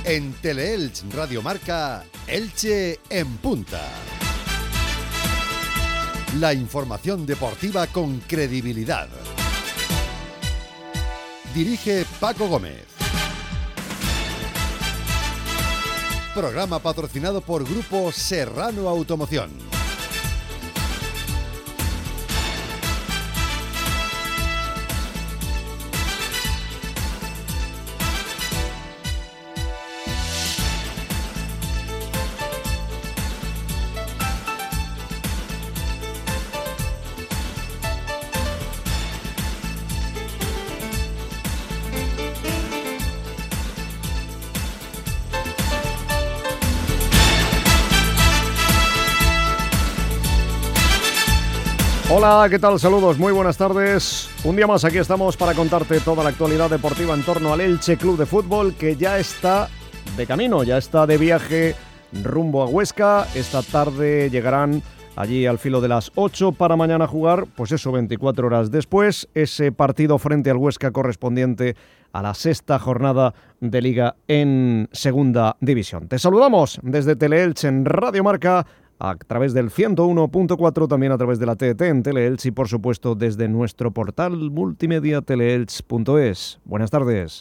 En Teleelch Radio Marca, Elche en punta. La información deportiva con credibilidad. Dirige Paco Gómez. Programa patrocinado por Grupo Serrano Automoción. Hola, ¿qué tal? Saludos, muy buenas tardes. Un día más aquí estamos para contarte toda la actualidad deportiva en torno al Elche Club de Fútbol, que ya está de camino, ya está de viaje rumbo a Huesca. Esta tarde llegarán allí al filo de las 8 para mañana jugar, pues eso, 24 horas después, ese partido frente al Huesca correspondiente a la sexta jornada de Liga en Segunda División. Te saludamos desde Teleelch en Radio Marca, a través del 101.4, también a través de la TDT en Teleelch y por supuesto desde nuestro portal multimedia teleelch.es. Buenas tardes.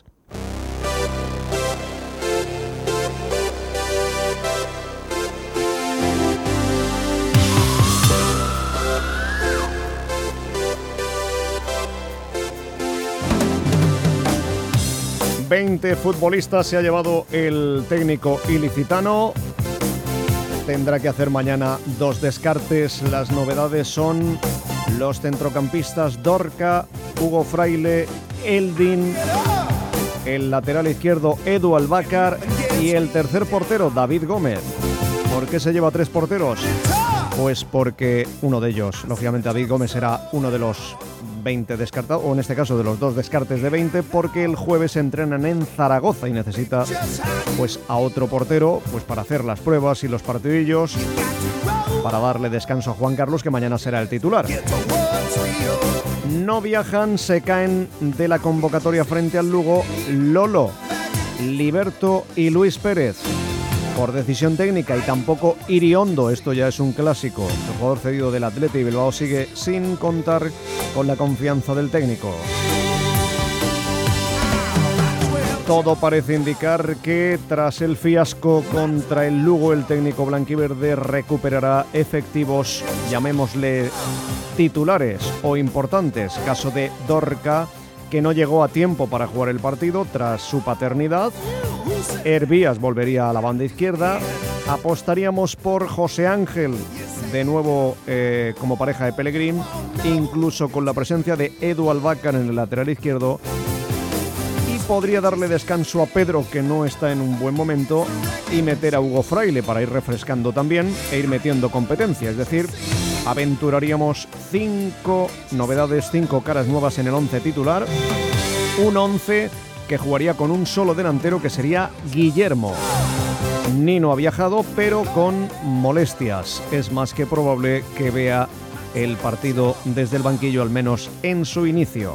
...20 futbolistas se ha llevado el técnico ilicitano. Tendrá que hacer mañana 2 descartes. Las novedades son los centrocampistas Dorca, Hugo Fraile, Eldin, el lateral izquierdo Edu Albácar y el tercer portero David Gómez. ¿Por qué se lleva 3 porteros? Pues porque uno de ellos, lógicamente David Gómez, será uno de los 20 descartados, o en este caso de los 2 descartes de 20, porque el jueves se entrenan en Zaragoza y necesita pues a otro portero pues para hacer las pruebas y los partidillos, para darle descanso a Juan Carlos, que mañana será el titular. No viajan, se caen de la convocatoria frente al Lugo Lolo, Liberto y Luis Pérez por decisión técnica, y tampoco Iriondo. Esto ya es un clásico. El jugador cedido del Athletic Bilbao sigue sin contar con la confianza del técnico. Todo parece indicar que tras el fiasco contra el Lugo, el técnico blanquiverde recuperará efectivos, llamémosle titulares o importantes. Caso de Dorca, que no llegó a tiempo para jugar el partido tras su paternidad. Hervías volvería a la banda izquierda. Apostaríamos por José Ángel, de nuevo como pareja de Pellegrín, incluso con la presencia de Edu Albácar en el lateral izquierdo. Y podría darle descanso a Pedro, que no está en un buen momento, y meter a Hugo Fraile para ir refrescando también e ir metiendo competencia. Es decir, aventuraríamos 5 novedades, 5 caras nuevas en el 11 titular. Un 11 que jugaría con un solo delantero, que sería Guillermo. Nino ha viajado, pero con molestias. Es más que probable que vea el partido desde el banquillo, al menos en su inicio.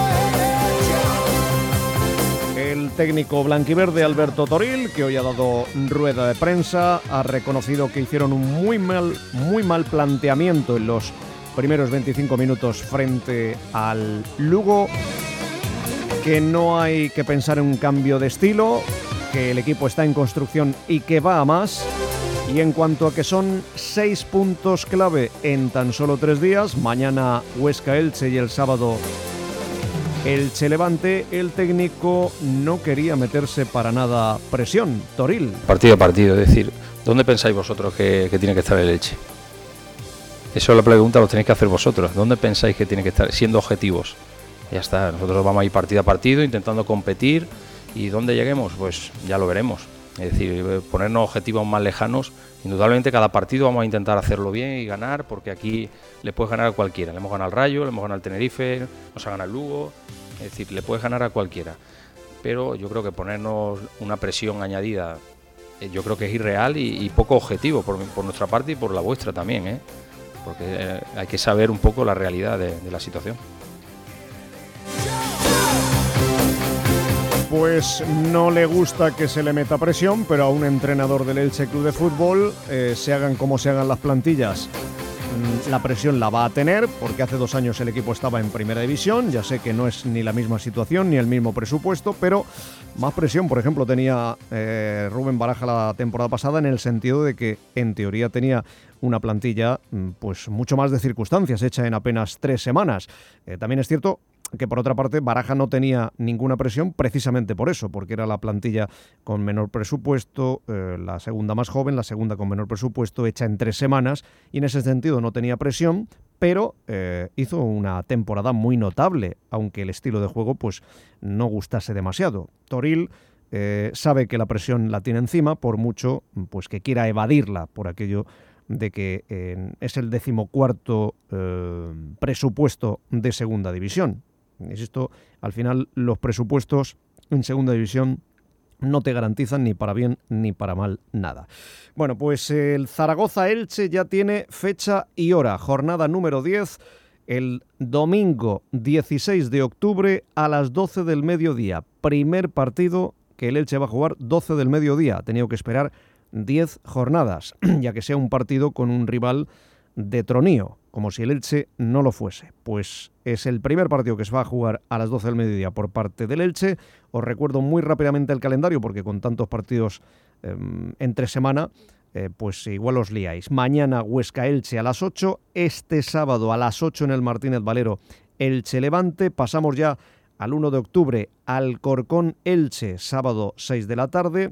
El técnico blanquiverde Alberto Toril, que hoy ha dado rueda de prensa, ha reconocido que hicieron un muy mal planteamiento en los primeros 25 minutos frente al Lugo, que no hay que pensar en un cambio de estilo, que el equipo está en construcción y que va a más. Y en cuanto a que son 6 puntos clave en tan solo 3 días, mañana Huesca-Elche y el sábado Elche-Levante, el técnico no quería meterse para nada presión. Toril. Partido a partido, es decir, ¿dónde pensáis vosotros que tiene que estar el Elche? Eso es la pregunta, lo tenéis que hacer vosotros. ¿Dónde pensáis que tiene que estar? Siendo objetivos. Ya está, nosotros vamos a ir partido a partido intentando competir, y dónde lleguemos, pues ya lo veremos. Es decir, ponernos objetivos más lejanos. Indudablemente cada partido vamos a intentar hacerlo bien y ganar, porque aquí le puedes ganar a cualquiera. Le hemos ganado al Rayo, le hemos ganado al Tenerife, nos ha ganado el Lugo. Es decir, le puedes ganar a cualquiera. Pero yo creo que ponernos una presión añadida, yo creo que es irreal y poco objetivo por nuestra parte y por la vuestra también, porque hay que saber un poco la realidad de la situación. pues no le gusta que se le meta presión, pero a un entrenador del Elche Club de Fútbol, se hagan como se hagan las plantillas, la presión la va a tener, porque hace 2 años el equipo estaba en primera división. Ya sé que no es ni la misma situación ni el mismo presupuesto, pero más presión, por ejemplo, tenía Rubén Baraja la temporada pasada, en el sentido de que en teoría tenía una plantilla pues mucho más de circunstancias, hecha en apenas 3 semanas. También es cierto que, por otra parte, Baraja no tenía ninguna presión precisamente por eso, porque era la plantilla con menor presupuesto, la segunda más joven, la segunda con menor presupuesto, hecha en 3 semanas, y en ese sentido no tenía presión, pero hizo una temporada muy notable, aunque el estilo de juego pues no gustase demasiado. Toril sabe que la presión la tiene encima, por mucho pues que quiera evadirla, por aquello de que es el 14º presupuesto de segunda división. Insisto, al final los presupuestos en segunda división no te garantizan ni para bien ni para mal nada. Bueno, pues el Zaragoza-Elche ya tiene fecha y hora. Jornada número 10, el domingo 16 de octubre a las 12 del mediodía. Primer partido que el Elche va a jugar 12 del mediodía. Ha tenido que esperar 10 jornadas, ya que sea un partido con un rival de tronío, como si el Elche no lo fuese. Pues es el primer partido que se va a jugar a las 12 del mediodía por parte del Elche. Os recuerdo muy rápidamente el calendario, porque con tantos partidos entre semana, pues igual os liáis. Mañana Huesca-Elche a las 8, este sábado a las 8 en el Martínez Valero Elche-Levante. Pasamos ya al 1 de octubre, Alcorcón-Elche, sábado 6 de la tarde.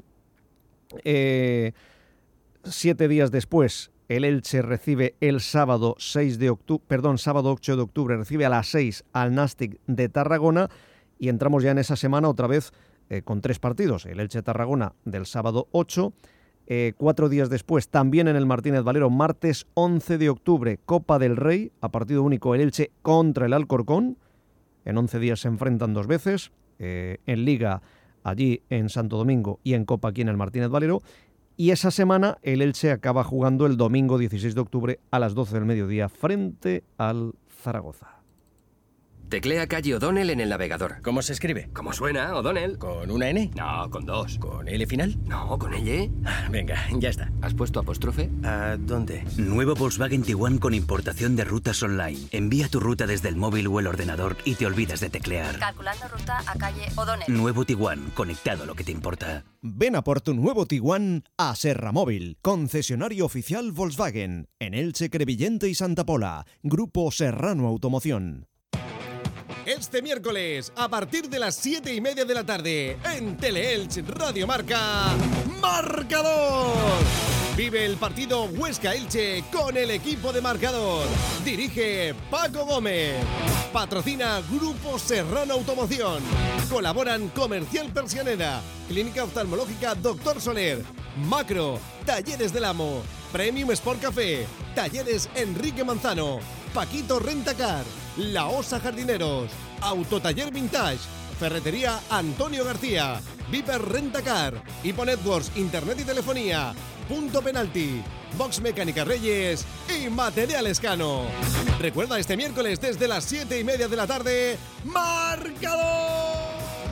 7 días después, el Elche recibe el sábado 8 de octubre, recibe a las 6 al Nàstic de Tarragona, y entramos ya en esa semana otra vez con 3 partidos. El Elche-Tarragona del sábado 8, 4 días después, también en el Martínez Valero, martes 11 de octubre, Copa del Rey, a partido único el Elche contra el Alcorcón. En 11 días se enfrentan 2 veces, en Liga allí en Santo Domingo y en Copa aquí en el Martínez Valero. Y esa semana el Elche acaba jugando el domingo 16 de octubre a las 12 del mediodía frente al Zaragoza. Teclea calle O'Donnell en el navegador. ¿Cómo se escribe? ¿Cómo suena, O'Donnell? ¿Con una N? No, con 2. ¿Con L final? No, con L. Venga, ya está. ¿Has puesto apóstrofe? ¿A dónde? Nuevo Volkswagen Tiguan con importación de rutas online. Envía tu ruta desde el móvil o el ordenador y te olvidas de teclear. Calculando ruta a calle O'Donnell. Nuevo Tiguan, conectado a lo que te importa. Ven a por tu nuevo Tiguan a Serra Móvil, concesionario oficial Volkswagen, en Elche, Crevillente y Santa Pola. Grupo Serrano Automoción. Este miércoles, a partir de las 7:30 de la tarde, en Teleelch Radio Marca, Marcador. Vive el partido Huesca-Elche con el equipo de Marcador. Dirige Paco Gómez. Patrocina Grupo Serrano Automoción. Colaboran Comercial Persianera, Clínica Oftalmológica Dr. Soler, Macro, Talleres del Amo, Premium Sport Café, Talleres Enrique Manzano, Paquito Rentacar, La Osa Jardineros, Autotaller Vintage, Ferretería Antonio García, Viper Rentacar, Hipo Networks, Internet y Telefonía, Punto Penalti, Box Mecánica Reyes y Material Escano. Recuerda, este miércoles desde las 7:30 de la tarde, ¡Marcador!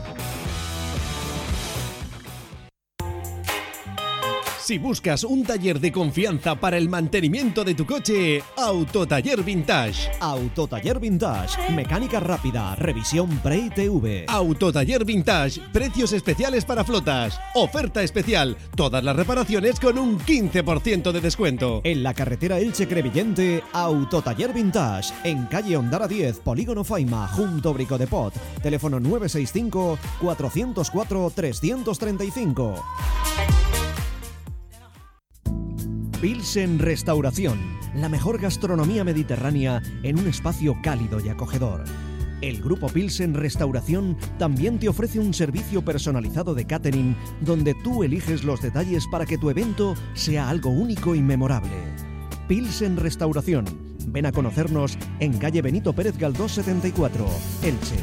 Si buscas un taller de confianza para el mantenimiento de tu coche, Autotaller Vintage. Autotaller Vintage. Mecánica rápida. Revisión Pre-ITV. Autotaller Vintage. Precios especiales para flotas. Oferta especial. Todas las reparaciones con un 15% de descuento. En la carretera Elche-Crevillente, Autotaller Vintage. En calle Ondara 10, Polígono Faima, junto Brico de Pot. Teléfono 965 404 335. Pilsen Restauración, la mejor gastronomía mediterránea en un espacio cálido y acogedor. El Grupo Pilsen Restauración también te ofrece un servicio personalizado de catering donde tú eliges los detalles para que tu evento sea algo único y memorable. Pilsen Restauración. Ven a conocernos en calle Benito Pérez Galdós 74, Elche.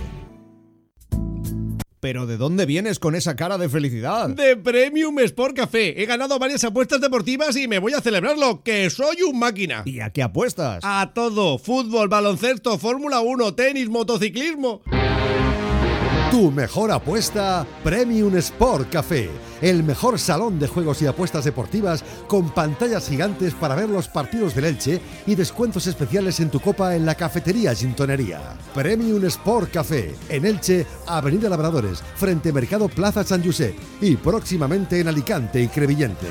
¿Pero de dónde vienes con esa cara de felicidad? De Premium Sport Café. He ganado varias apuestas deportivas y me voy a celebrarlo, que soy un máquina. ¿Y a qué apuestas? A todo. Fútbol, baloncesto, Fórmula 1, tenis, motociclismo. Tu mejor apuesta, Premium Sport Café, el mejor salón de juegos y apuestas deportivas con pantallas gigantes para ver los partidos del Elche y descuentos especiales en tu copa en la cafetería Gintonería. Premium Sport Café, en Elche, Avenida Labradores, frente Mercado Plaza San Josep y próximamente en Alicante y Crevillente.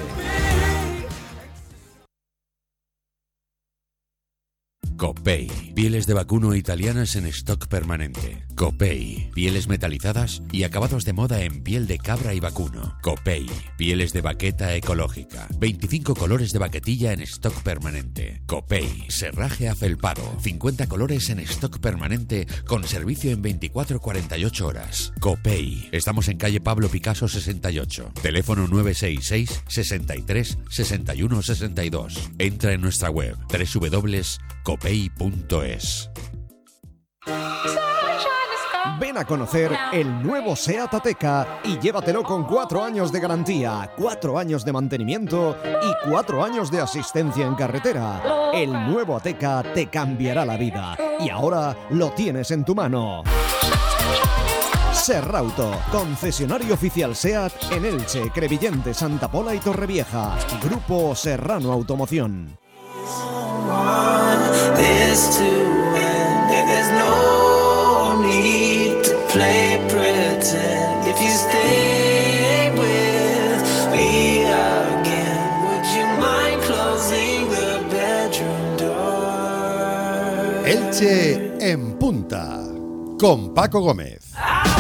Copei, pieles de vacuno italianas en stock permanente. Copei, pieles metalizadas y acabados de moda en piel de cabra y vacuno. Copei, pieles de baqueta ecológica. 25 colores de baquetilla en stock permanente. Copei, serraje afelpado. 50 colores en stock permanente con servicio en 24-48 horas. Copei, estamos en calle Pablo Picasso 68. Teléfono 966 63 61 62. Entra en nuestra web www.copei.es. Ven a conocer el nuevo SEAT Ateca y llévatelo con 4 años de garantía, 4 años de mantenimiento y 4 años de asistencia en carretera. El nuevo Ateca te cambiará la vida y ahora lo tienes en tu mano. Serrauto, concesionario oficial SEAT en Elche, Crevillente, Santa Pola y Torrevieja. Grupo Serrano Automoción. This to end, there's no need to play pretend. If you stay with me again, would you mind closing the bedroom door? Elche en punta, con Paco Gómez.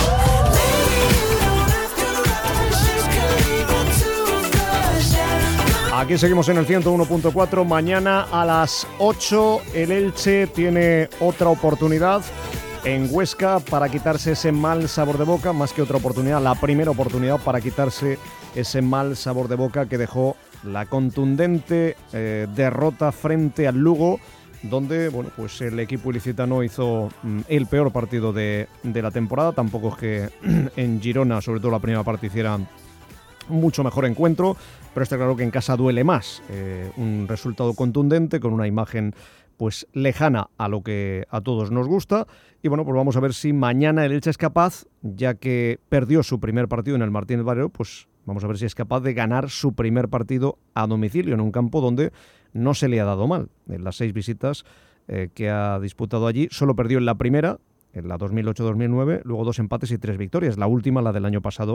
Aquí seguimos en el 101.4. Mañana a las 8 el Elche tiene otra oportunidad en Huesca para quitarse ese mal sabor de boca, más que otra oportunidad, la primera oportunidad para quitarse ese mal sabor de boca que dejó la contundente derrota frente al Lugo, donde bueno, pues el equipo ilicitano hizo el peor partido de la temporada. Tampoco es que en Girona, sobre todo la primera parte, hiciera mucho mejor encuentro, pero está claro que en casa duele más. Un resultado contundente con una imagen pues lejana a lo que a todos nos gusta. Y bueno, pues vamos a ver si mañana el Elche es capaz, ya que perdió su primer partido en el Martínez Valero, pues vamos a ver si es capaz de ganar su primer partido a domicilio en un campo donde no se le ha dado mal. En las 6 visitas que ha disputado allí, solo perdió en la primera, en la 2008-2009, luego 2 empates y 3 victorias. La última, la del año pasado,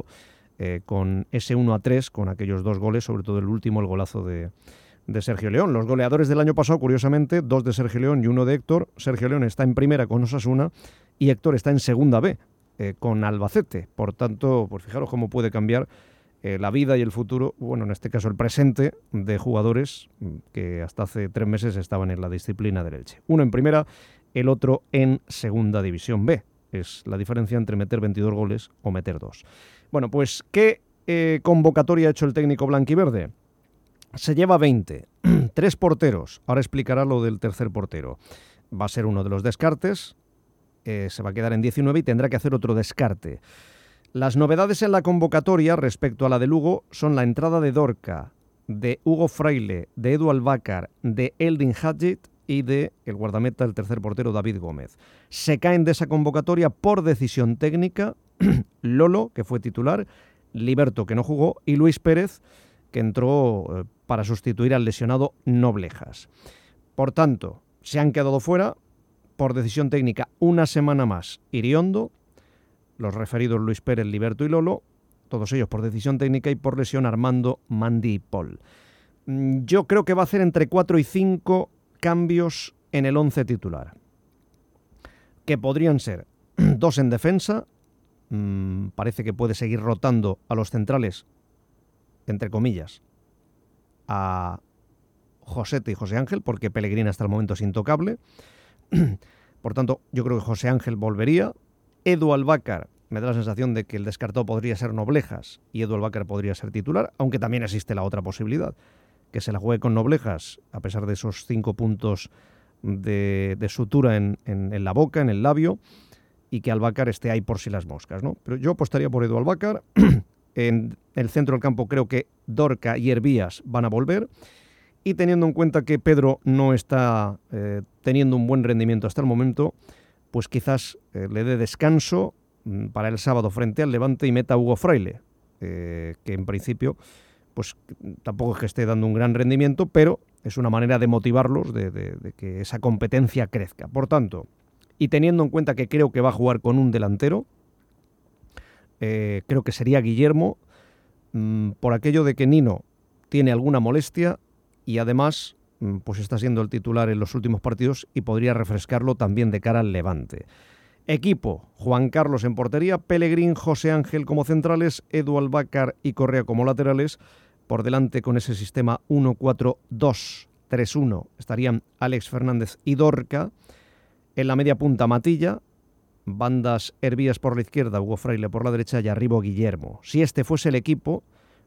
con ese 1-3, con aquellos 2 goles, sobre todo el último, el golazo de Sergio León. Los goleadores del año pasado, curiosamente, 2 de Sergio León y 1 de Héctor. Sergio León está en primera con Osasuna y Héctor está en segunda B con Albacete. Por tanto, pues fijaros cómo puede cambiar la vida y el futuro, bueno, en este caso el presente, de jugadores que hasta hace 3 meses estaban en la disciplina del Elche. Uno en primera, el otro en segunda división B. Es la diferencia entre meter 22 goles o meter 2. Bueno, pues ¿qué convocatoria ha hecho el técnico blanquiverde? Se lleva 20, 3 porteros. Ahora explicará lo del tercer portero. Va a ser uno de los descartes, se va a quedar en 19 y tendrá que hacer otro descarte. Las novedades en la convocatoria respecto a la de Lugo son la entrada de Dorca, de Hugo Fraile, de Edu Albácar, de Eldin Hadjit y de el guardameta, el tercer portero, David Gómez. Se caen de esa convocatoria por decisión técnica Lolo, que fue titular, Liberto, que no jugó, y Luis Pérez, que entró para sustituir al lesionado Noblejas. Por tanto, se han quedado fuera, por decisión técnica, una semana más Iriondo, los referidos Luis Pérez, Liberto y Lolo, todos ellos por decisión técnica, y por lesión Armando, Mandy y Paul. Yo creo que va a hacer entre 4 y 5 cambios en el 11 titular, que podrían ser 2 en defensa. Parece que puede seguir rotando a los centrales, entre comillas, a Josete y José Ángel, porque Pellegrini hasta el momento es intocable. Por tanto, yo creo que José Ángel volvería. Edu Albácar, me da la sensación de que el descartado podría ser Noblejas y Edu Albácar podría ser titular, aunque también existe la otra posibilidad, que se la juegue con Noblejas, a pesar de esos 5 puntos de sutura en la boca, en el labio, y que Albácar esté ahí por si las moscas, ¿no? Pero yo apostaría por Edu Albácar. En el centro del campo creo que Dorca y Hervías van a volver, y teniendo en cuenta que Pedro no está teniendo un buen rendimiento hasta el momento, pues quizás le dé descanso, para el sábado frente al Levante y meta a Hugo Fraile, que en principio pues tampoco es que esté dando un gran rendimiento, pero es una manera de motivarlos, de que esa competencia crezca. Por tanto, y teniendo en cuenta que creo que va a jugar con un delantero, creo que sería Guillermo, por aquello de que Nino tiene alguna molestia y además pues está siendo el titular en los últimos partidos y podría refrescarlo también de cara al Levante. Equipo: Juan Carlos en portería, Pellegrín, José Ángel como centrales, Edu Albácar y Correa como laterales. Por delante, con ese sistema 1-4-2-3-1, estarían Alex Fernández y Dorca. En la media punta, Matilla. Bandas Hervías por la izquierda, Hugo Fraile por la derecha y arriba Guillermo. Si este fuese el equipo,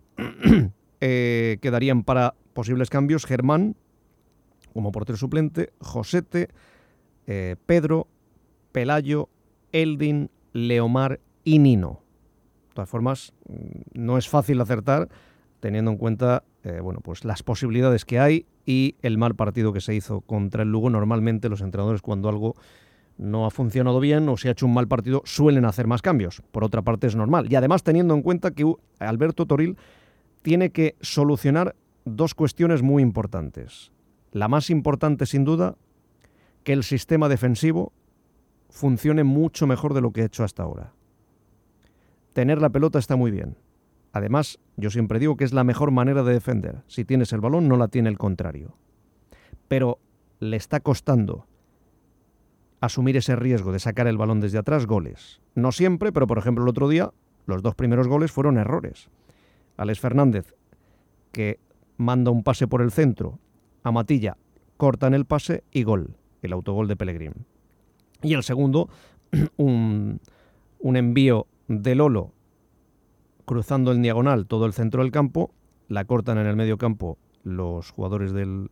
quedarían para posibles cambios Germán como portero suplente, Josete, Pedro, Pelayo, Eldin, Leomar y Nino. De todas formas, no es fácil acertar teniendo en cuenta pues las posibilidades que hay y el mal partido que se hizo contra el Lugo. Normalmente los entrenadores, cuando algo no ha funcionado bien o se ha hecho un mal partido, suelen hacer más cambios. Por otra parte, es normal. Y además teniendo en cuenta que Alberto Toril tiene que solucionar dos cuestiones muy importantes. La más importante, sin duda, que el sistema defensivo funcione mucho mejor de lo que ha hecho hasta ahora. Tener la pelota está muy bien. Además, yo siempre digo que es la mejor manera de defender. Si tienes el balón, no la tiene el contrario. Pero le está costando asumir ese riesgo de sacar el balón desde atrás goles. No siempre, pero por ejemplo el otro día, los 2 primeros goles fueron errores. Alex Fernández, que manda un pase por el centro, a Matilla, cortan el pase y gol, el autogol de Pellegrín. Y el segundo, un envío de Lolo cruzando el diagonal todo el centro del campo, la cortan en el medio campo los jugadores del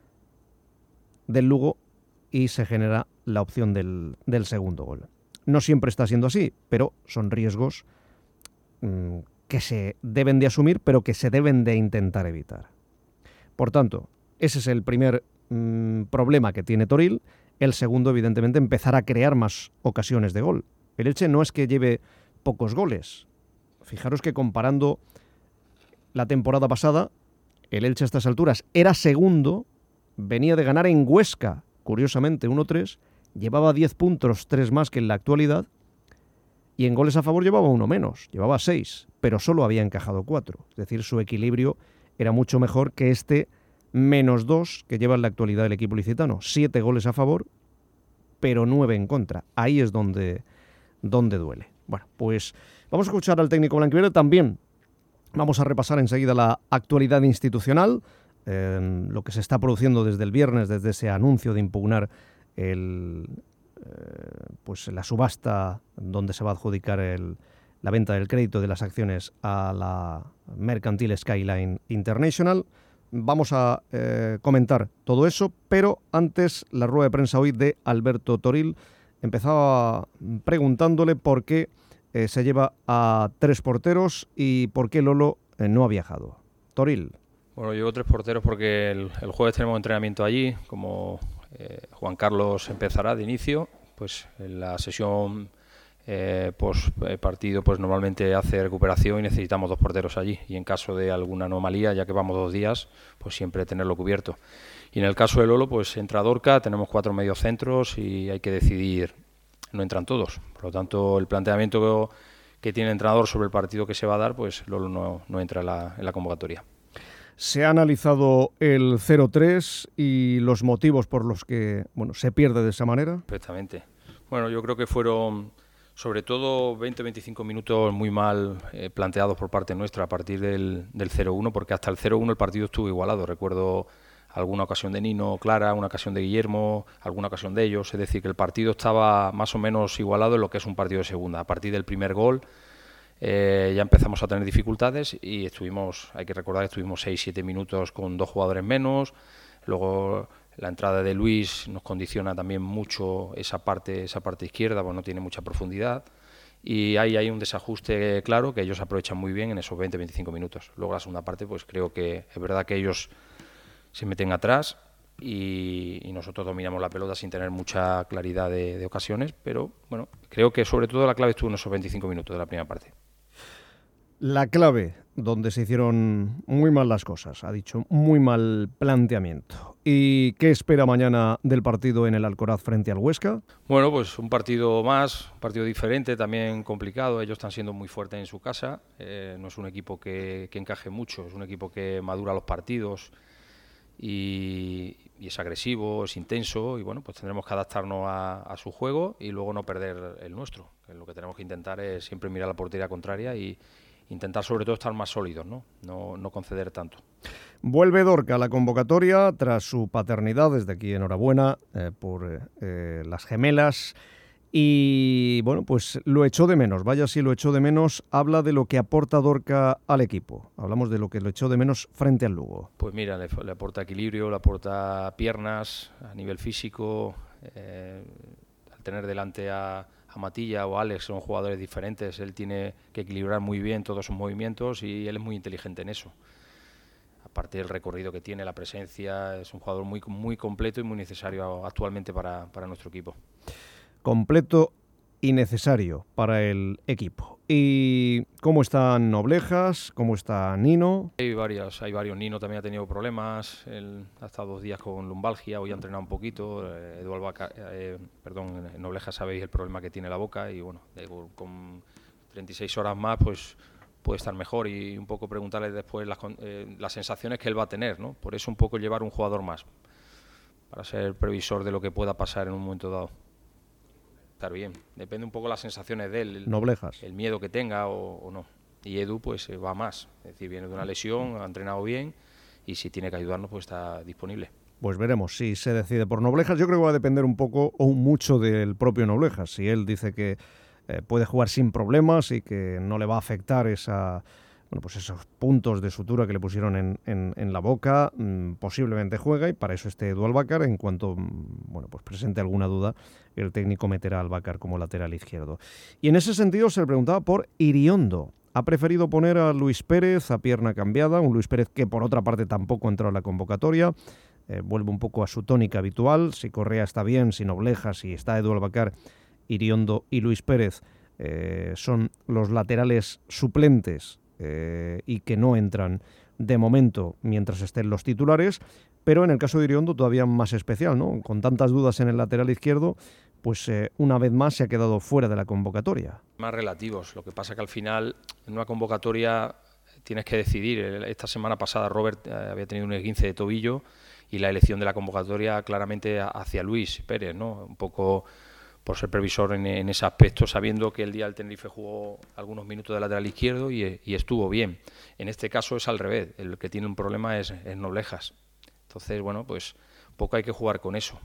Lugo y se genera la opción del segundo gol. No siempre está siendo así, pero son riesgos que se deben de asumir, pero que se deben de intentar evitar. Por tanto, ese es el primer problema que tiene Toril. El segundo, evidentemente, empezar a crear más ocasiones de gol. El Elche no es que lleve pocos goles. Fijaros que comparando la temporada pasada, el Elche a estas alturas era segundo, venía de ganar en Huesca, curiosamente 1-3, llevaba 10 puntos, 3 más que en la actualidad, y en goles a favor llevaba 1 menos, llevaba 6, pero solo había encajado 4. Es decir, su equilibrio era mucho mejor que este -2 que lleva en la actualidad el equipo licitano. 7 goles a favor, pero 9 en contra. Ahí es donde duele. Bueno, pues vamos a escuchar al técnico blanquiverde. También vamos a repasar enseguida la actualidad institucional, lo que se está produciendo desde el viernes, desde ese anuncio de impugnar la subasta donde se va a adjudicar la venta del crédito de las acciones a la mercantil Skyline International. Vamos a comentar todo eso, pero antes la rueda de prensa hoy de Alberto Toril. Empezaba preguntándole por qué se lleva a 3 porteros y por qué Lolo no ha viajado. Toril. Bueno, llevo 3 porteros porque el jueves tenemos entrenamiento allí. Como Juan Carlos empezará de inicio, pues en la sesión post partido pues normalmente hace recuperación y necesitamos 2 porteros allí. Y en caso de alguna anomalía, ya que vamos 2 días, pues siempre tenerlo cubierto. Y en el caso de Lolo, pues entra Dorca, tenemos 4 mediocentros y hay que decidir, no entran todos. Por lo tanto, el planteamiento que tiene el entrenador sobre el partido que se va a dar, pues Lolo no entra en la convocatoria. Se ha analizado el 0-3 y los motivos por los que se pierde de esa manera. Perfectamente. Bueno, yo creo que fueron sobre todo 20-25 minutos muy mal planteados por parte nuestra a partir del 0-1, porque hasta el 0-1 el partido estuvo igualado. Recuerdo alguna ocasión de Nino clara, una ocasión de Guillermo, alguna ocasión de ellos. Es decir, que el partido estaba más o menos igualado en lo que es un partido de segunda. A partir del primer gol ya empezamos a tener dificultades y hay que recordar que estuvimos 6-7 minutos con 2 jugadores menos. Luego la entrada de Luis nos condiciona también mucho esa parte izquierda, pues no tiene mucha profundidad. Y ahí hay un desajuste claro que ellos aprovechan muy bien en esos 20-25 minutos. Luego la segunda parte, pues creo que es verdad que ellos se meten atrás y nosotros dominamos la pelota sin tener mucha claridad de ocasiones, pero bueno, creo que sobre todo la clave estuvo en esos 25 minutos de la primera parte. La clave donde se hicieron muy mal las cosas, ha dicho, muy mal planteamiento. ¿Y qué espera mañana del partido en el Alcoraz frente al Huesca? Bueno, pues un partido más, un partido diferente, también complicado. Ellos están siendo muy fuertes en su casa. No es un equipo que encaje mucho, es un equipo que madura los partidos y es agresivo, es intenso, y bueno, pues tendremos que adaptarnos a su juego y luego no perder el nuestro. Lo que tenemos que intentar es siempre mirar la portería contraria y intentar sobre todo estar más sólidos, no conceder tanto. Vuelve Dorca a la convocatoria tras su paternidad, desde aquí enhorabuena por las gemelas, y bueno, pues lo echó de menos, vaya si lo echó de menos. Habla de lo que aporta Dorca al equipo, hablamos de lo que lo echó de menos frente al Lugo. Pues mira, le aporta equilibrio, le aporta piernas a nivel físico, al tener delante a Matilla o Alex, son jugadores diferentes, él tiene que equilibrar muy bien todos sus movimientos y él es muy inteligente en eso. Aparte del recorrido que tiene, la presencia, es un jugador muy, muy completo y muy necesario actualmente para nuestro equipo. Completo y necesario para el equipo. ¿Y cómo están Noblejas? ¿Cómo está Nino? Hay varios. Nino también ha tenido problemas, él ha estado 2 días con lumbalgia, hoy ha entrenado un poquito. Noblejas, sabéis el problema que tiene la boca y bueno, con 36 horas más pues puede estar mejor, y un poco preguntarle después las sensaciones que él va a tener, ¿no? Por eso un poco llevar un jugador más, para ser previsor de lo que pueda pasar en un momento dado. Estar bien, depende un poco las sensaciones de él, Noblejas, el miedo que tenga o no. Y Edu pues va más, es decir, viene de una lesión, ha entrenado bien y si tiene que ayudarnos pues está disponible. Pues veremos si se decide por Noblejas. Yo creo que va a depender un poco o mucho del propio Noblejas. Si él dice que puede jugar sin problemas y que no le va a afectar pues esos puntos de sutura que le pusieron en la boca, posiblemente juega, y para eso esté Edu Albácar. En cuanto pues presente alguna duda, el técnico meterá a Albácar como lateral izquierdo. Y en ese sentido se le preguntaba por Iriondo. Ha preferido poner a Luis Pérez a pierna cambiada, un Luis Pérez que por otra parte tampoco entró en la convocatoria. Vuelve un poco a su tónica habitual. Si Correa está bien, si Noblejas, si está Edu Albácar, Iriondo y Luis Pérez son los laterales suplentes y que no entran de momento mientras estén los titulares, pero en el caso de Iriondo todavía más especial, ¿no? Con tantas dudas en el lateral izquierdo, pues una vez más se ha quedado fuera de la convocatoria. Más relativos, lo que pasa que al final en una convocatoria tienes que decidir. Esta semana pasada Robert había tenido un esguince de tobillo y la elección de la convocatoria claramente hacia Luis Pérez, ¿no? Un poco por ser previsor en ese aspecto, sabiendo que el día del Tenerife jugó algunos minutos de lateral izquierdo y estuvo bien. En este caso es al revés, el que tiene un problema es Noblejas. Entonces, bueno, pues un poco hay que jugar con eso,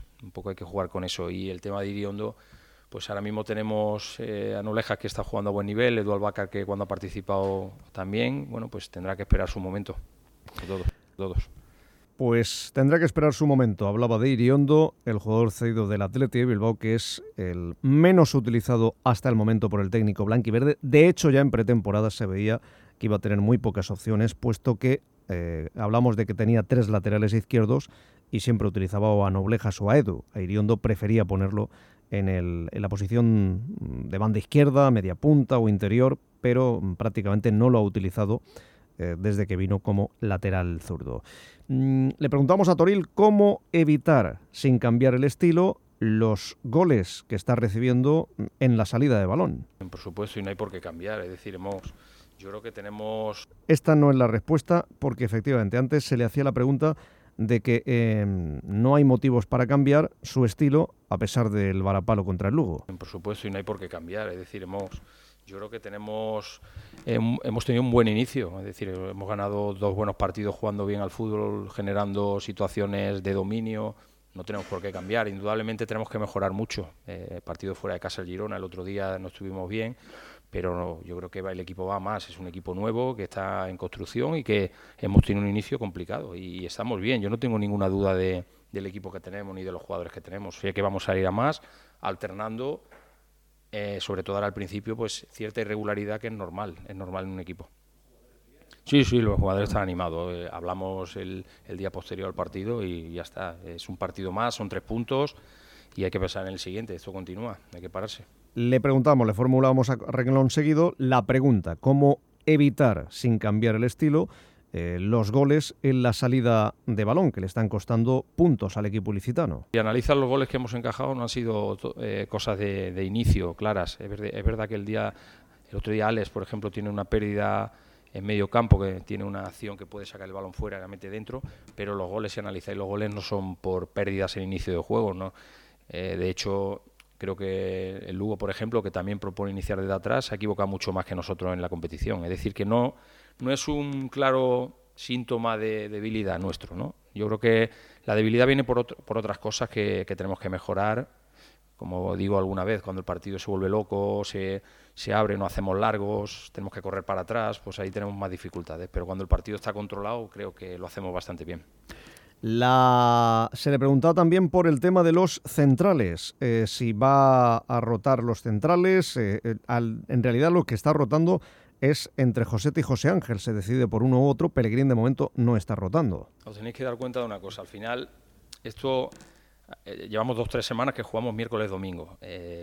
y el tema de Iriondo, pues ahora mismo tenemos a Noblejas, que está jugando a buen nivel, Edu Albácar, que cuando ha participado también, bueno, pues tendrá que esperar su momento, todos. Pues tendrá que esperar su momento. Hablaba de Iriondo, el jugador cedido del Athletic de Bilbao, que es el menos utilizado hasta el momento por el técnico blanquiverde. De hecho, ya en pretemporada se veía que iba a tener muy pocas opciones, puesto que hablamos de que tenía 3 laterales izquierdos y siempre utilizaba o a Noblejas o a Edu. A Iriondo prefería ponerlo en la posición de banda izquierda, media punta o interior, pero prácticamente no lo ha utilizado desde que vino como lateral zurdo. Le preguntamos a Toril cómo evitar, sin cambiar el estilo, los goles que está recibiendo en la salida de balón. Por supuesto, y no hay por qué cambiar, es decir, yo creo que tenemos... Esta no es la respuesta, porque efectivamente antes se le hacía la pregunta de que no hay motivos para cambiar su estilo a pesar del varapalo contra el Lugo. Por supuesto, y no hay por qué cambiar, es decir, yo creo que hemos tenido un buen inicio, es decir, hemos ganado 2 buenos partidos jugando bien al fútbol, generando situaciones de dominio. No tenemos por qué cambiar, indudablemente tenemos que mejorar mucho. Partido fuera de casa el Girona, el otro día no estuvimos bien, pero no, yo creo que el equipo va más, es un equipo nuevo que está en construcción y que hemos tenido un inicio complicado y estamos bien. Yo no tengo ninguna duda del equipo que tenemos ni de los jugadores que tenemos. Sé que vamos a ir a más, alternando, sobre todo ahora al principio, pues cierta irregularidad que es normal en un equipo. Sí, los jugadores están animados. Hablamos el día posterior al partido y ya está. Es un partido más, son 3 puntos y hay que pensar en el siguiente. Esto continúa, hay que pararse. Le formulamos a renglón seguido la pregunta: ¿cómo evitar, sin cambiar el estilo, los goles en la salida de balón, que le están costando puntos al equipo ilicitano? Y analizar los goles que hemos encajado, no han sido cosas de inicio claras. Es verdad que el otro día Alex, por ejemplo, tiene una pérdida en medio campo, que tiene una acción que puede sacar el balón fuera y la mete dentro, pero los goles, si analizáis los goles, no son por pérdidas en inicio de juego, ¿no? De hecho, creo que el Lugo, por ejemplo, que también propone iniciar desde atrás, se ha equivocado mucho más que nosotros en la competición. Es decir, que no es un claro síntoma de debilidad nuestro, ¿no? Yo creo que la debilidad viene por otras cosas que tenemos que mejorar. Como digo alguna vez, cuando el partido se vuelve loco, se abre, no hacemos largos, tenemos que correr para atrás, pues ahí tenemos más dificultades. Pero cuando el partido está controlado, creo que lo hacemos bastante bien. Se le preguntaba también por el tema de los centrales, si va a rotar los centrales. En realidad lo que está rotando es entre Josete y José Ángel, se decide por uno u otro. Pellegrín de momento no está rotando. Os tenéis que dar cuenta de una cosa, al final esto... llevamos 2 o 3 semanas que jugamos miércoles, domingo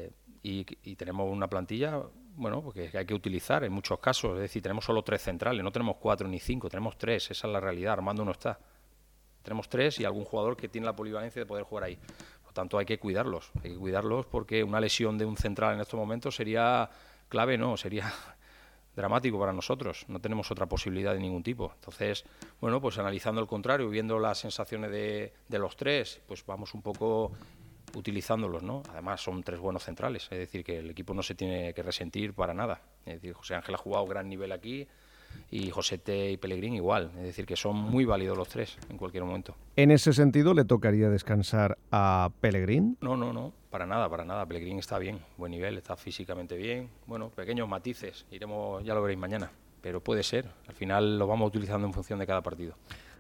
y tenemos una plantilla, bueno, porque hay que utilizar en muchos casos. Es decir, tenemos solo 3 centrales, no tenemos 4 ni 5, tenemos 3, esa es la realidad. Armando no está, tenemos 3 y algún jugador que tiene la polivalencia de poder jugar ahí. Por lo tanto, hay que cuidarlos porque una lesión de un central en estos momentos sería clave, no, sería dramático para nosotros. No tenemos otra posibilidad de ningún tipo. Entonces, bueno, pues analizando el contrario, viendo las sensaciones de los 3, pues vamos un poco utilizándolos, ¿no? Además son 3 buenos centrales, es decir, que el equipo no se tiene que resentir para nada. Es decir, José Ángel ha jugado gran nivel aquí y Josete y Pellegrín igual, es decir, que son muy válidos los 3 en cualquier momento. ¿En ese sentido le tocaría descansar a Pellegrín? No, para nada. Pellegrín está bien, buen nivel, está físicamente bien. Bueno, pequeños matices, ya lo veréis mañana, pero puede ser. Al final lo vamos utilizando en función de cada partido.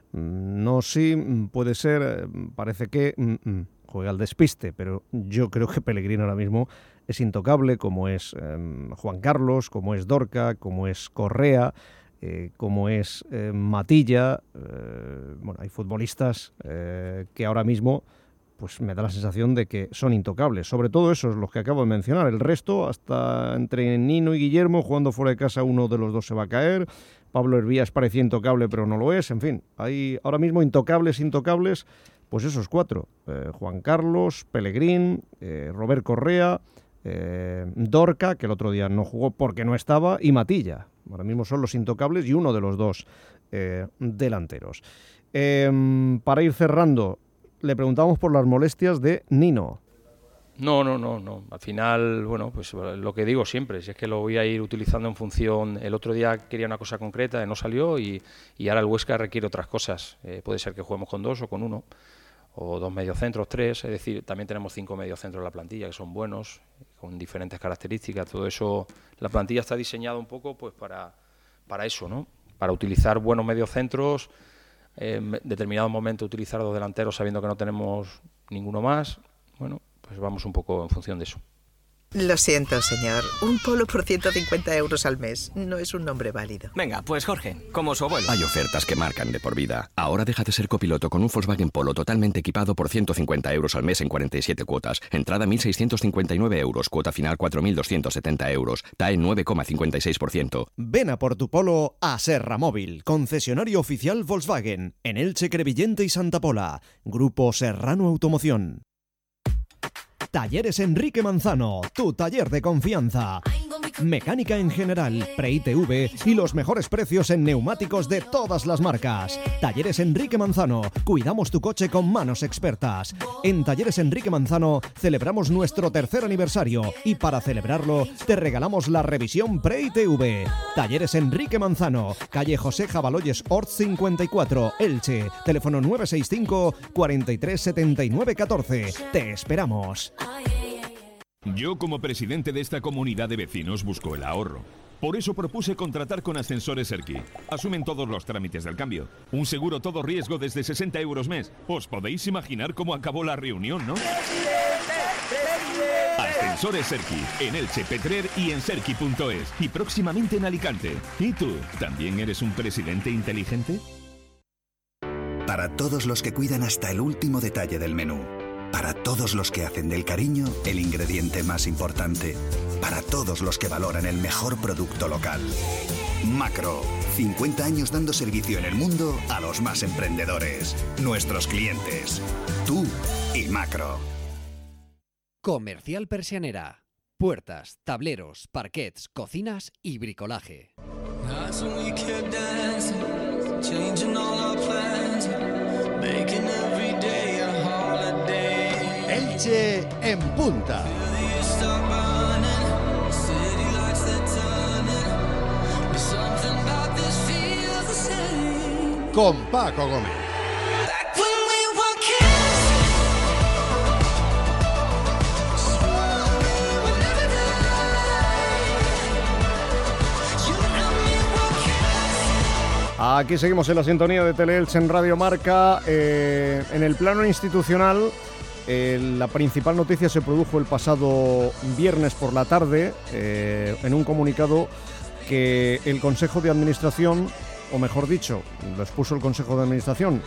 No, sí, puede ser. Parece que juega al despiste, pero yo creo que Pellegrín ahora mismo es intocable, como es Juan Carlos, como es Dorca, como es Correa, como es Matilla. Bueno, hay futbolistas que ahora mismo pues me da la sensación de que son intocables. Sobre todo esos, los que acabo de mencionar. El resto, hasta entre Nino y Guillermo, jugando fuera de casa, uno de los dos se va a caer. Pablo Hervías parecía intocable, pero no lo es. En fin, hay ahora mismo intocables, pues esos 4. Juan Carlos, Pellegrín, Robert Correa, Dorca, que el otro día no jugó porque no estaba, y Matilla. Ahora mismo son los intocables y uno de los 2 delanteros. Para ir cerrando, le preguntamos por las molestias de Nino. No. Al final, bueno, pues lo que digo siempre, si es que lo voy a ir utilizando en función. El otro día quería una cosa concreta, no salió y ahora el Huesca requiere otras cosas. Puede ser que juguemos con 2 o con 1, o 2 mediocentros, 3. Es decir, también tenemos 5 mediocentros en la plantilla que son buenos, con diferentes características. Todo eso, la plantilla está diseñada un poco pues para eso, ¿no? Para utilizar buenos mediocentros. En determinado momento utilizar 2 delanteros sabiendo que no tenemos ninguno más. Bueno, pues vamos un poco en función de eso. Lo siento, señor. Un Polo por 150 euros al mes no es un nombre válido. Venga, pues Jorge, como su abuelo. Hay ofertas que marcan de por vida. Ahora deja de ser copiloto con un Volkswagen Polo totalmente equipado por 150 euros al mes en 47 cuotas. Entrada 1.659 euros, cuota final 4.270 euros. TAE 9,56%. Ven a por tu Polo a Serra Móvil, concesionario oficial Volkswagen, en Elche, Crevillente y Santa Pola. Grupo Serrano Automoción. Talleres Enrique Manzano, tu taller de confianza. Mecánica en general, pre-ITV y los mejores precios en neumáticos de todas las marcas. Talleres Enrique Manzano, cuidamos tu coche con manos expertas. En Talleres Enrique Manzano celebramos nuestro 3er aniversario y para celebrarlo te regalamos la revisión pre-ITV. Talleres Enrique Manzano, calle José Jabaloyes Ort 54, Elche, teléfono 965 43 79 14. Te esperamos. Yo, como presidente de esta comunidad de vecinos, busco el ahorro. Por eso propuse contratar con Ascensores Erqui. Asumen todos los trámites del cambio. Un seguro todo riesgo desde 60 euros mes. Os podéis imaginar cómo acabó la reunión, ¿no? Ascensores Serki, en Elche, Petrer y en serki.es. Y próximamente en Alicante. ¿Y tú, también eres un presidente inteligente? Para todos los que cuidan hasta el último detalle del menú. Para todos los que hacen del cariño el ingrediente más importante. Para todos los que valoran el mejor producto local. Macro. 50 años dando servicio en el mundo a los más emprendedores. Nuestros clientes. Tú y Macro. Comercial Persianera. Puertas, tableros, parquets, cocinas y bricolaje. Elche en punta. Con Paco Gómez. Aquí seguimos en la sintonía de Teleelche en Radio Marca. En el plano institucional, la principal noticia se produjo el pasado viernes por la tarde, en un comunicado que el Consejo de Administración, o mejor dicho, lo expuso el Consejo de Administración,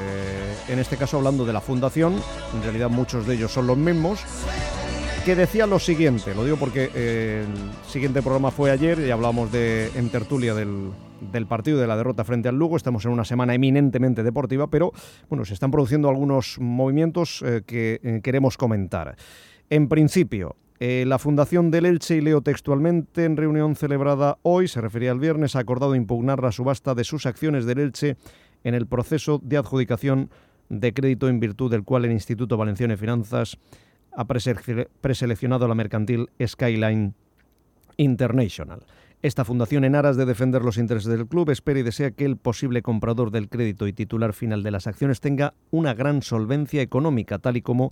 en este caso hablando de la Fundación, en realidad muchos de ellos son los mismos, que decía lo siguiente. Lo digo porque el siguiente programa fue ayer y hablábamos en tertulia del partido, de la derrota frente al Lugo. Estamos en una semana eminentemente deportiva, pero bueno, se están produciendo algunos movimientos que queremos comentar. En principio, la Fundación del Elche, y leo textualmente, en reunión celebrada hoy, se refería al viernes, ha acordado impugnar la subasta de sus acciones del Elche en el proceso de adjudicación de crédito en virtud del cual el Instituto Valenciano de Finanzas ha preseleccionado a la mercantil Skyline International. Esta fundación, en aras de defender los intereses del club, espera y desea que el posible comprador del crédito y titular final de las acciones tenga una gran solvencia económica, tal y como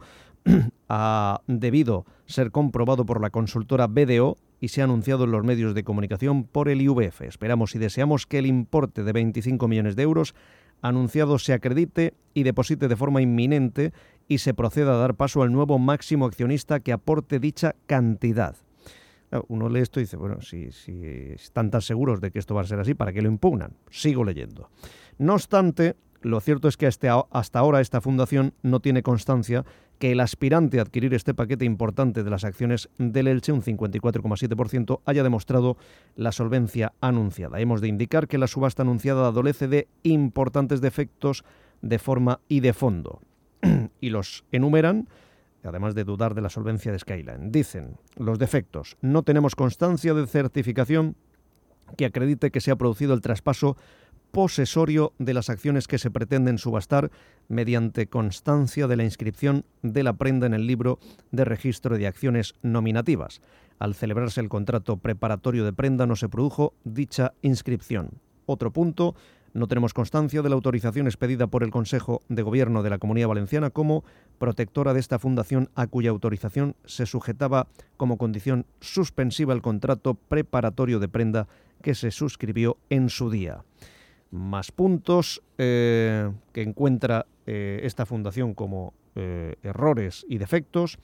ha debido ser comprobado por la consultora BDO y se ha anunciado en los medios de comunicación por el IVF. Esperamos y deseamos que el importe de 25 millones de euros anunciado se acredite y deposite de forma inminente y se proceda a dar paso al nuevo máximo accionista que aporte dicha cantidad. Uno lee esto y dice, bueno, si están tan seguros de que esto va a ser así, ¿para qué lo impugnan? Sigo leyendo. No obstante, lo cierto es que hasta ahora esta fundación no tiene constancia que el aspirante a adquirir este paquete importante de las acciones del Elche, un 54,7%, haya demostrado la solvencia anunciada. Hemos de indicar que la subasta anunciada adolece de importantes defectos de forma y de fondo. Y los enumeran, además de dudar de la solvencia de Skyline. Dicen los defectos: no tenemos constancia de certificación que acredite que se ha producido el traspaso posesorio de las acciones que se pretenden subastar mediante constancia de la inscripción de la prenda en el libro de registro de acciones nominativas. Al celebrarse el contrato preparatorio de prenda no se produjo dicha inscripción. Otro punto: no tenemos constancia de la autorización expedida por el Consejo de Gobierno de la Comunidad Valenciana como protectora de esta fundación, a cuya autorización se sujetaba como condición suspensiva el contrato preparatorio de prenda que se suscribió en su día. Más puntos que encuentra esta fundación como errores y defectos.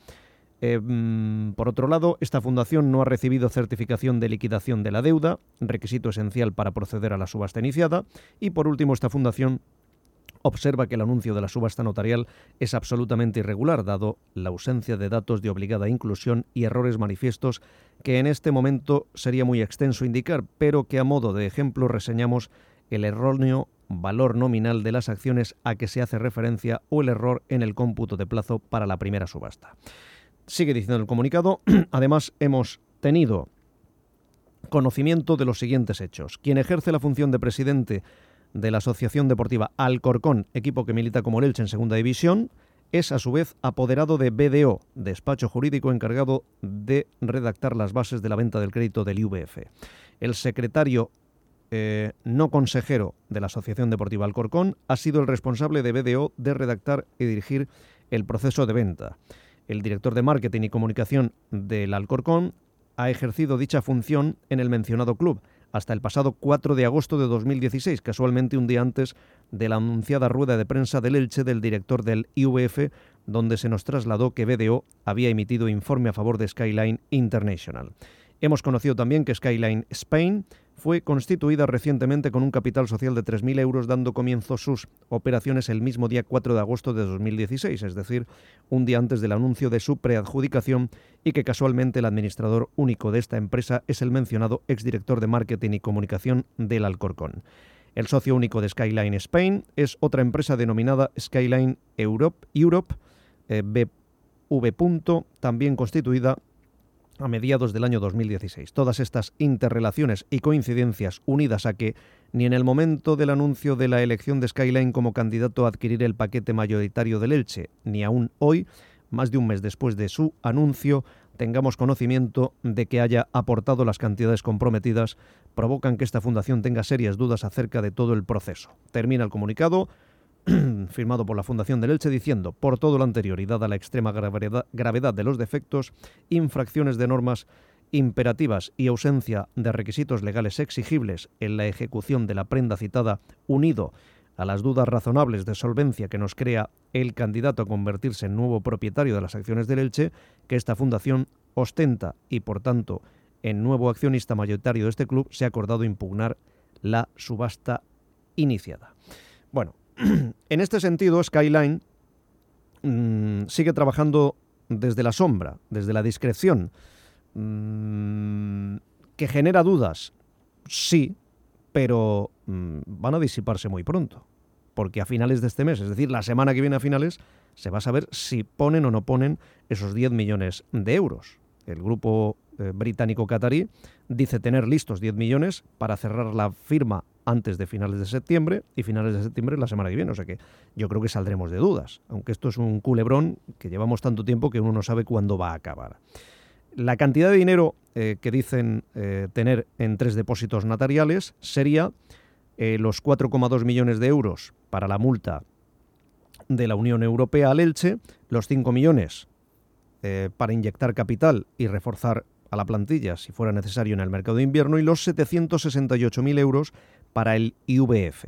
Por otro lado, esta fundación no ha recibido certificación de liquidación de la deuda, requisito esencial para proceder a la subasta iniciada. Y por último, esta fundación observa que el anuncio de la subasta notarial es absolutamente irregular, dado la ausencia de datos de obligada inclusión y errores manifiestos que en este momento sería muy extenso indicar, pero que a modo de ejemplo reseñamos el erróneo valor nominal de las acciones a que se hace referencia o el error en el cómputo de plazo para la primera subasta. Sigue diciendo el comunicado: además, hemos tenido conocimiento de los siguientes hechos. Quien ejerce la función de presidente de la Asociación Deportiva Alcorcón, equipo que milita como el Elche en Segunda División, es a su vez apoderado de BDO, despacho jurídico encargado de redactar las bases de la venta del crédito del IVF. El secretario no consejero de la Asociación Deportiva Alcorcón ha sido el responsable de BDO de redactar y dirigir el proceso de venta. El director de Marketing y Comunicación del Alcorcón ha ejercido dicha función en el mencionado club hasta el pasado 4 de agosto de 2016, casualmente un día antes de la anunciada rueda de prensa del Elche del director del IVF, donde se nos trasladó que BDO había emitido informe a favor de Skyline International. Hemos conocido también que Skyline Spain fue constituida recientemente con un capital social de 3.000 euros, dando comienzo sus operaciones el mismo día 4 de agosto de 2016, es decir, un día antes del anuncio de su preadjudicación, y que casualmente el administrador único de esta empresa es el mencionado exdirector de Marketing y Comunicación del Alcorcón. El socio único de Skyline Spain es otra empresa denominada Skyline Europe BV. También constituida a mediados del año 2016. Todas estas interrelaciones y coincidencias unidas a que ni en el momento del anuncio de la elección de Skyline como candidato a adquirir el paquete mayoritario del Elche, ni aún hoy, más de un mes después de su anuncio, tengamos conocimiento de que haya aportado las cantidades comprometidas, provocan que esta fundación tenga serias dudas acerca de todo el proceso. Termina el comunicado firmado por la Fundación del Elche diciendo: por todo lo anterior y dada la extrema gravedad de los defectos, infracciones de normas imperativas y ausencia de requisitos legales exigibles en la ejecución de la prenda citada, unido a las dudas razonables de solvencia que nos crea el candidato a convertirse en nuevo propietario de las acciones del Elche, que esta fundación ostenta y por tanto en nuevo accionista mayoritario de este club, se ha acordado impugnar la subasta iniciada. Bueno, en este sentido, Skyline sigue trabajando desde la sombra, desde la discreción, que genera dudas, sí, pero van a disiparse muy pronto, porque a finales de este mes, es decir, la semana que viene a finales, se va a saber si ponen o no ponen esos 10 millones de euros. El grupo británico-catarí dice tener listos 10 millones para cerrar la firma antes de finales de septiembre, y finales de septiembre la semana que viene. O sea que yo creo que saldremos de dudas, aunque esto es un culebrón que llevamos tanto tiempo que uno no sabe cuándo va a acabar. La cantidad de dinero que dicen tener en 3 depósitos notariales sería los 4,2 millones de euros para la multa de la Unión Europea al Elche, los 5 millones para inyectar capital y reforzar a la plantilla si fuera necesario en el mercado de invierno, y los 768.000 euros para el IVF.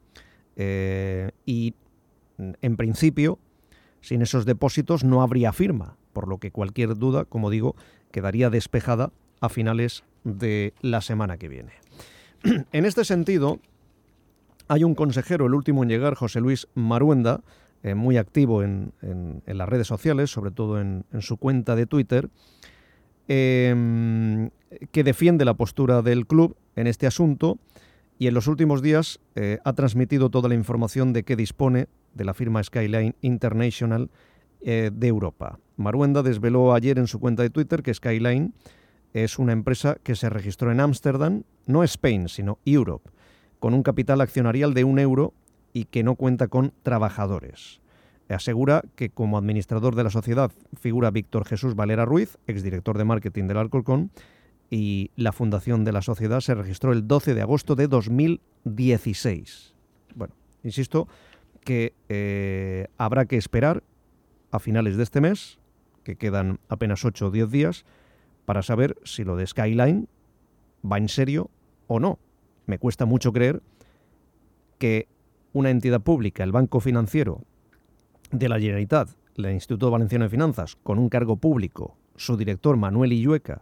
Y en principio, sin esos depósitos no habría firma, por lo que cualquier duda, como digo, quedaría despejada a finales de la semana que viene. En este sentido, hay un consejero, el último en llegar, José Luis Maruenda, muy activo en las redes sociales, sobre todo en su cuenta de Twitter, que defiende la postura del club en este asunto, y en los últimos días ha transmitido toda la información de que dispone de la firma Skyline International de Europa. Maruenda desveló ayer en su cuenta de Twitter que Skyline es una empresa que se registró en Ámsterdam, no Spain, sino Europe, con un capital accionarial de €1 y que no cuenta con trabajadores. Asegura que como administrador de la sociedad figura Víctor Jesús Valera Ruiz, exdirector de marketing del Alcorcón, y la fundación de la sociedad se registró el 12 de agosto de 2016. Bueno, insisto que habrá que esperar a finales de este mes, que quedan apenas 8 o 10 días, para saber si lo de Skyline va en serio o no. Me cuesta mucho creer que una entidad pública, el Banco Financiero de la Generalitat, el Instituto Valenciano de Finanzas, con un cargo público, su director Manuel Illueca,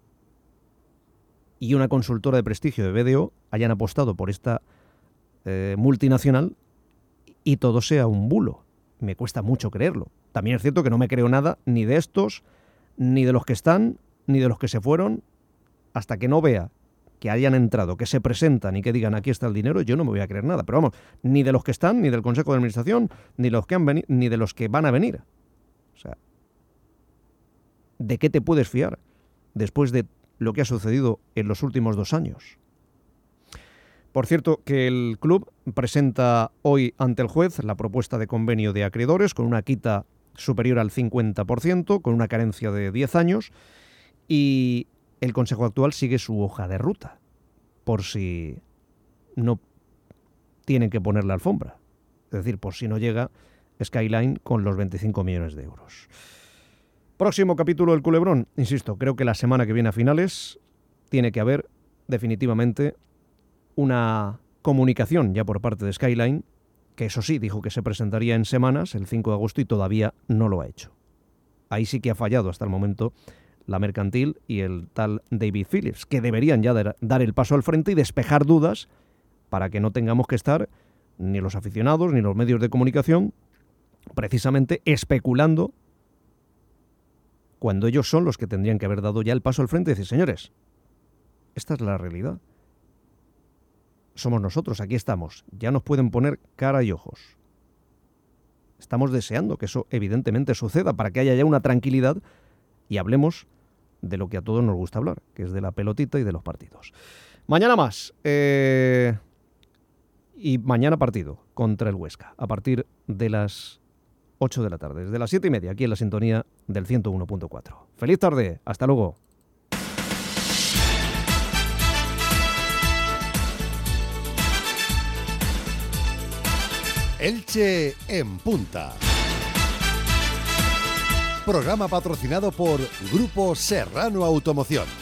y una consultora de prestigio de BDO hayan apostado por esta multinacional y todo sea un bulo. Me cuesta mucho creerlo. También es cierto que no me creo nada ni de estos, ni de los que están, ni de los que se fueron, hasta que no vea que hayan entrado, que se presentan y que digan aquí está el dinero, yo no me voy a creer nada. Pero vamos, ni de los que están, ni del Consejo de Administración, ni los que han venido, ni de los que van a venir. O sea, ¿de qué te puedes fiar después de lo que ha sucedido en los últimos 2 años? Por cierto, que el club presenta hoy ante el juez la propuesta de convenio de acreedores con una quita superior al 50%, con una carencia de 10 años, y el Consejo actual sigue su hoja de ruta, por si no tienen que poner la alfombra. Es decir, por si no llega Skyline con los 25 millones de euros. Próximo capítulo del culebrón. Insisto, creo que la semana que viene a finales tiene que haber definitivamente una comunicación ya por parte de Skyline que eso sí, dijo que se presentaría en semanas, el 5 de agosto, y todavía no lo ha hecho. Ahí sí que ha fallado hasta el momento la Mercantil y el tal David Phillips, que deberían ya dar el paso al frente y despejar dudas para que no tengamos que estar ni los aficionados ni los medios de comunicación precisamente especulando cuando ellos son los que tendrían que haber dado ya el paso al frente y decir, señores, esta es la realidad. Somos nosotros, aquí estamos. Ya nos pueden poner cara y ojos. Estamos deseando que eso evidentemente suceda para que haya ya una tranquilidad y hablemos de lo que a todos nos gusta hablar, que es de la pelotita y de los partidos. Mañana más. Y mañana partido contra el Huesca, a partir de las 8 de la tarde, desde las 7:30, aquí en la sintonía del 101.4. ¡Feliz tarde! ¡Hasta luego! Elche en Punta. Programa patrocinado por Grupo Serrano Automoción.